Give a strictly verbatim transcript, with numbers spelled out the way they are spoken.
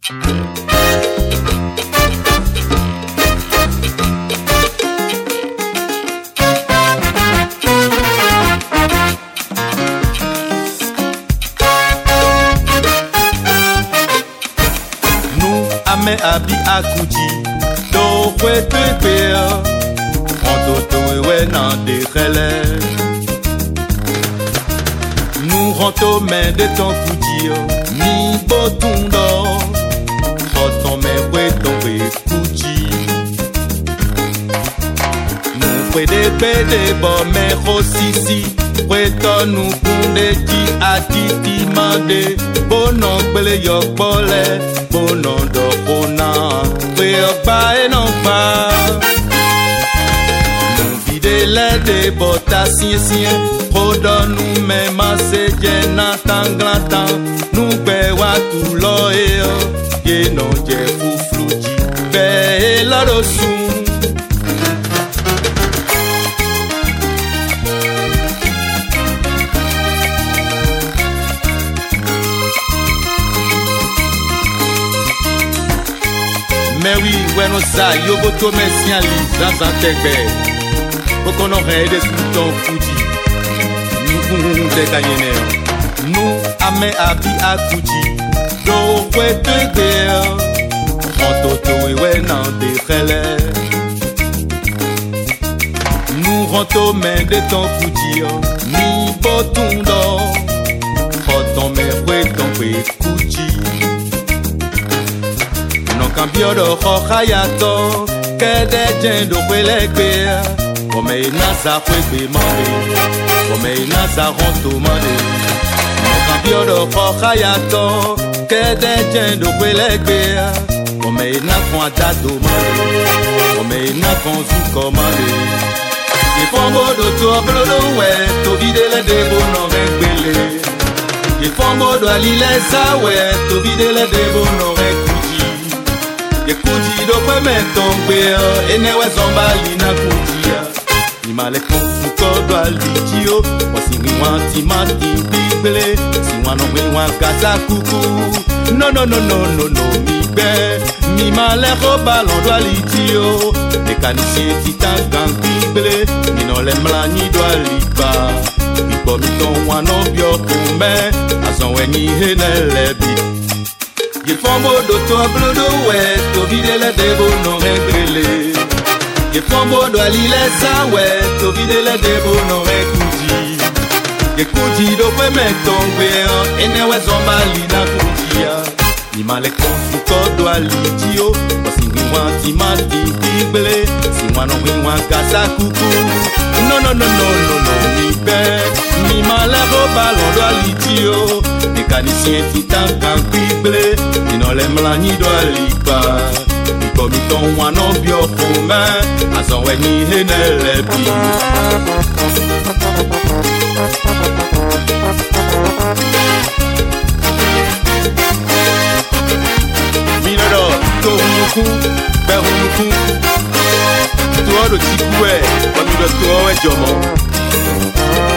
Me abi akuji do kwe pepe Ondo to we nan de khele Nous rento men de ton kuji Mi botundo Roton men we ton we kuji Nous kwe de pe de bo men rosisi We ton nou kunde ki atiti mande Bonon kwele yok bole Bonon do kona We okba e non pa Nou vide le de bota sien sien Rodon nou men mase jena tan glantan Nou be watu lo e o Ye non je fufluji Be e loro sou Mais oui, ouais, nous ça, yo voto messian li, dans un tegbe. Faut qu'on aurait des scoutons foutis. Nous, nous, des gagnés. Nous, amé abi a foutis. Do, ouais, tegbe. En toto, ouais, nan, des relais. Nous, rento, mais de ton foutis. Mi, boton d'or. Roton, mais, ouais, ton, ouais, foutis. Cambio do hayato que de jendo kwelekbe Ome inaza kwekbe mande Ome inaza ronto mande No cambio do hayato que de jendo kwelekbe Ome ina kwa dado mande Ome ina kwa zuko mande Ye fongo do to blodo we To vide le debo no rekwele Ye fongo do alile sa we To vide le debo no rekwele Ye kuji do kwe metongwe Ene we zombali na kujia Imale konfu kodo alijio Wasi mwanti mati bible Si wano mwen kasa kuku No no no no no no mibe Mimale roba londo alijio Mekanisye titan bible Mino le mlani do aliba Ipo miton wano bio kume Azon we ni hene lebi Ye fombo do to blodo we To vide le debo no regrele Ye fombo do alile sa we To vide le debo no rekuji Ye kuji do kwe metongwe Ene we zombali na kujia Ni male konfu kodo alijio Wasi mwanti mati bible Si mwano mwen kasa kuku No no no no no no mi be Mi male roba londo alijio Mekanisyen titan kan bible Ino le mlani do alipa Iko miton wano bio kome Azon we ni hene lebi Minoro, to humuku, be humuku To odo chikwe, wamido to owe jomo